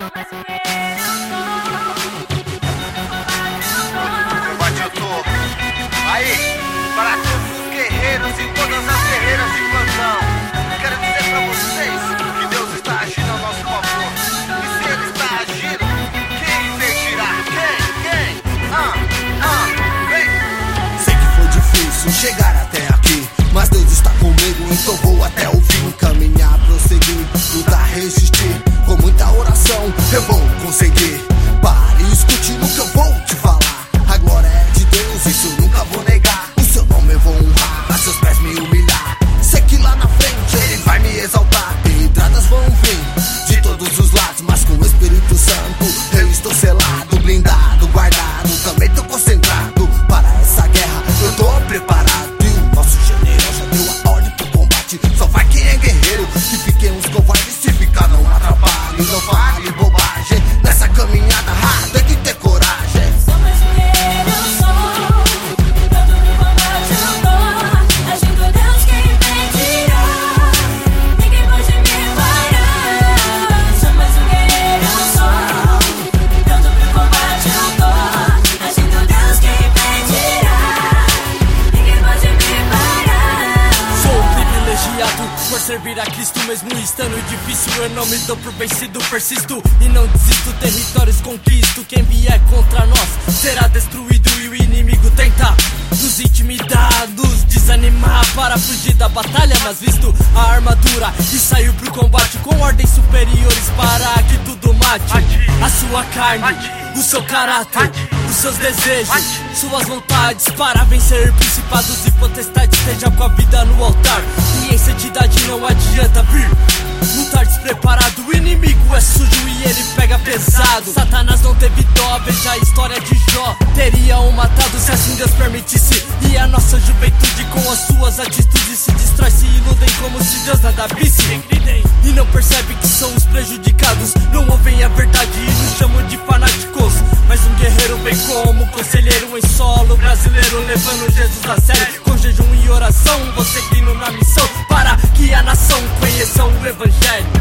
Aí, para todos os guerreiros e todas as guerreiras de plantão, quero dizer pra vocês que Deus está agindo ao nosso favor. E se Ele está agindo, quem impedirá? Quem? Vem! Sei que foi difícil chegar até aqui, mas Deus está comigo, então vou até o fim. Caminhar, prosseguir, lutar, resistir. Com muita oração eu vou conseguir. Pare e escute no que eu vou te falar. A glória é de Deus, isso eu nunca vou negar. O seu nome eu vou honrar, a seus pés me humilhar. Sei que lá na frente Ele vai me exaltar. Pedradas vão vir de todos os lados, mas com o Espírito Santo eu estou selado, blindado, guardado. Também tô concentrado para essa guerra, eu tô preparado. E o nosso general já deu a ordem pro combate. Só vai quem é guerreiro, que fiquem os covardes. Se ficar não atrapalhe, não fale bobagem. Nessa caminhada tem que ter coragem. Por servir a Cristo, mesmo estando difícil, eu não me dou por vencido, persisto e não desisto, territórios conquisto. Quem vier contra nós será destruído e o inimigo tenta nos intimidar, nos desanimar para fugir da batalha. Mas visto a armadura e saiu pro combate com ordens superiores para que tudo mate a sua carne, o seu caráter, os seus desejos, suas vontades, para vencer principados e potestades. Esteja com a vida no altar e em santidade não adianta vir lutar despreparado. O inimigo é sujo e ele pega pesado. Satanás não teve dó, veja a história de Jó. Teriam matado se assim Deus permitisse. E a nossa juventude com as suas atitudes se destrói, se iludem como se Deus nada visse. E não percebe que são os prejudicados, não ouvem a verdade e nos chamam de fanáticos. Mas um guerreiro vem como conselheiro em solo brasileiro, levando Jesus a sério. Com jejum e oração, vou seguindo na missão para que a nação conheça o Evangelho.